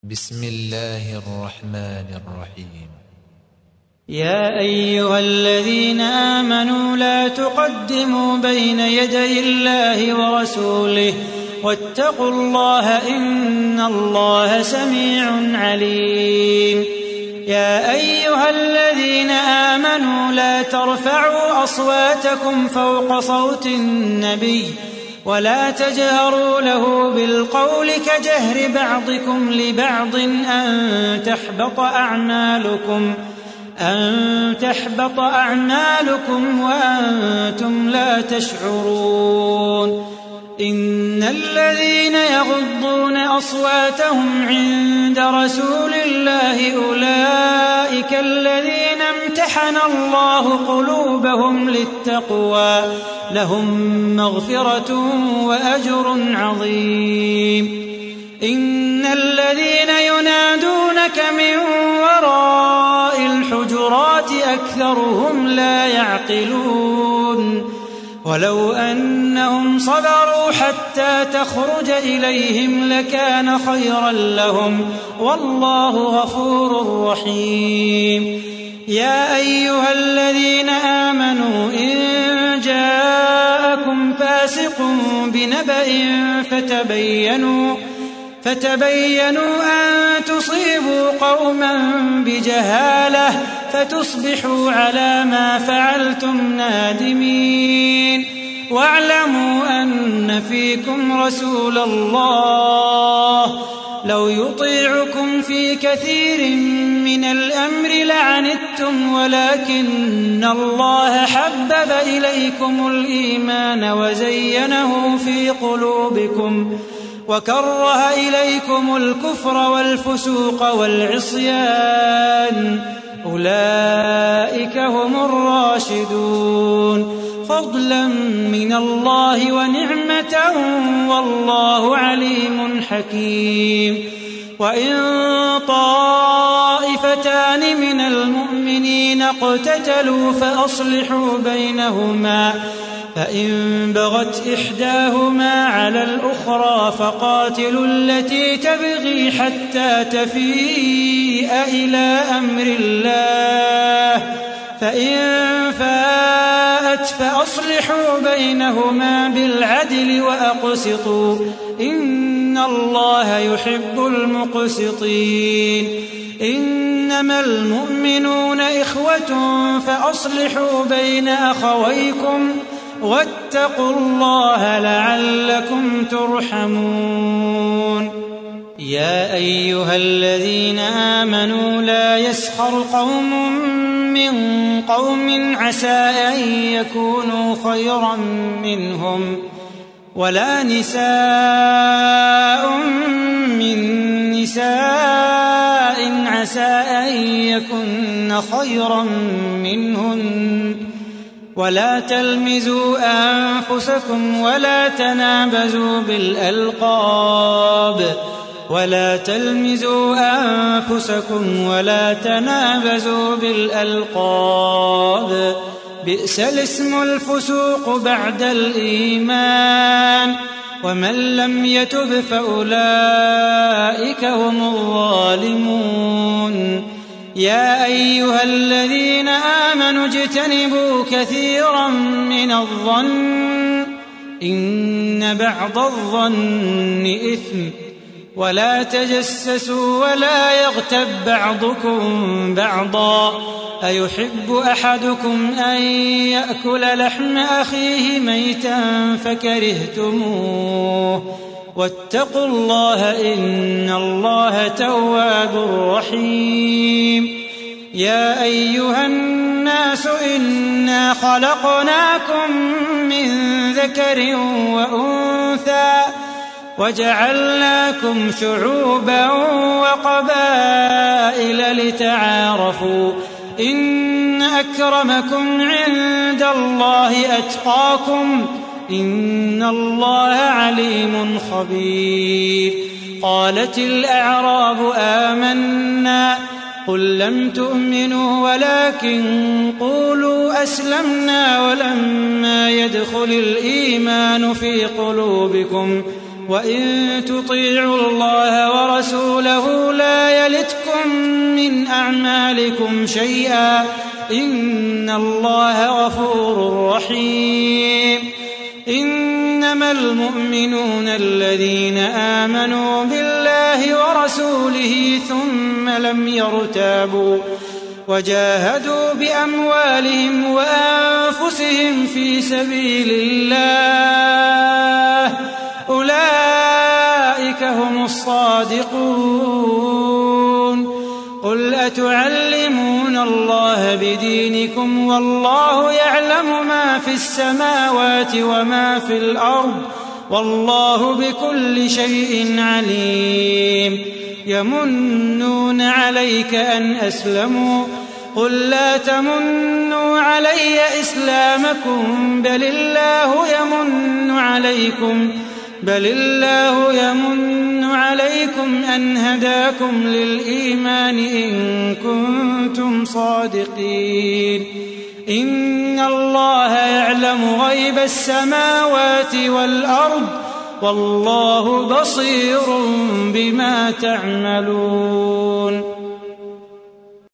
بسم الله الرحمن الرحيم. يا أيها الذين آمنوا لا تقدموا بين يدي الله ورسوله واتقوا الله إن الله سميع عليم. يا أيها الذين آمنوا لا ترفعوا أصواتكم فوق صوت النبي ولا تجهروا له بالقول كجهر بعضكم لبعض أن تحبط أعمالكم وأنتم لا تشعرون. إن الذين يغضون أصواتهم عند رسول الله أولئك الذين امتحن الله قلوبهم للتقوى لهم مغفرة وأجر عظيم. إن الذين ينادونك من وراء الحجرات أكثرهم لا يعقلون. ولو أنهم صبروا حتى تخرج إليهم لكان خيرا لهم والله غفور رحيم. يا أيها الذين آمنوا إن جاءكم فاسق بنبأ فتبينوا أن تصيبوا قوما بجهالة فتصبحوا على ما فعلتم نادمين. واعلموا أن فيكم رسول الله لو يطيعكم في كثير من الأمر لعنتم ولكن الله حبب إليكم الإيمان وزينه في قلوبكم وكره إليكم الكفر والفسوق والعصيان أولئك هم الراشدون فضلا من الله ونعمة والله عليم حكيم. وإن طائفتان من المؤمنين اقتتلوا فأصلحوا بينهما فإن بغت إحداهما على الأخرى فقاتلوا التي تبغي حتى تفيء إلى أمر الله فإن فاءت فأصلحوا بينهما بالعدل وأقسطوا إن الله يحب المقسطين. إنما المؤمنون إخوة فأصلحوا بين أخويكم واتقوا الله لعلكم ترحمون. يا أيها الذين آمنوا لا يسخر قوم من قوم عسى أن يكونوا خيرا منهم ولا نساء من نساء عسى أن يكن خيرا منهن ولا تلمزوا أنفسكم ولا تنابزوا بالألقاب بئس الاسم الفسوق بعد الإيمان ومن لم يتب فأولئك هم الظالمون. يا أيها الذين آمنوا اجتنبوا كثيرا من الظن إن بعض الظن إثم ولا تجسسوا ولا يغتب بعضكم بعضا أيحب أحدكم أن يأكل لحم أخيه ميتا فكرهتموه واتقوا الله إن الله تواب رحيم. يا أيها الناس إنا خلقناكم من ذكر وأنثى وجعلناكم شعوبا وقبائل لتعارفوا إن أكرمكم عند الله أتقاكم إن الله عليم خبير. قالت الأعراب آمنا قل لم تؤمنوا ولكن قولوا أسلمنا ولما يدخل الإيمان في قلوبكم وإن تطيعوا الله ورسوله لا يلتكم من أعمالكم شيئا إن الله غفور رحيم إنما المؤمنون الذين آمنوا بالله ورسوله ثم لم يرتابوا وجاهدوا بأموالهم وأنفسهم في سبيل الله أولئك هم الصادقون قل أتعلمون الله بدينكم والله يعلم ما في السماوات وما في الأرض والله بكل شيء عليم يمنون عليك أن أسلموا قل لا تمنوا علي إسلامكم بل الله يمن عليكم أن هداكم للإيمان إن كنتم صادقين إن الله يعلم غيب السماوات والأرض والله بصير بما تعملون